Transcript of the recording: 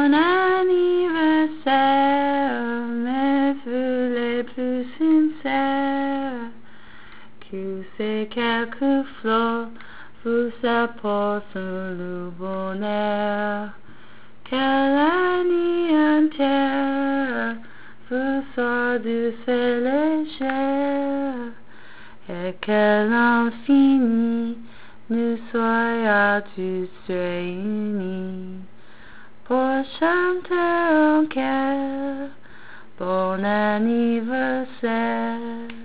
Bon anniversaire, mes vœux les plus sincères, que ces quelques fleurs vous apportent le bonheur. Que l'année entière vous soit douce et légère, et que l'infini nous soit tous réunis pour chanter en cœur bon anniversaire.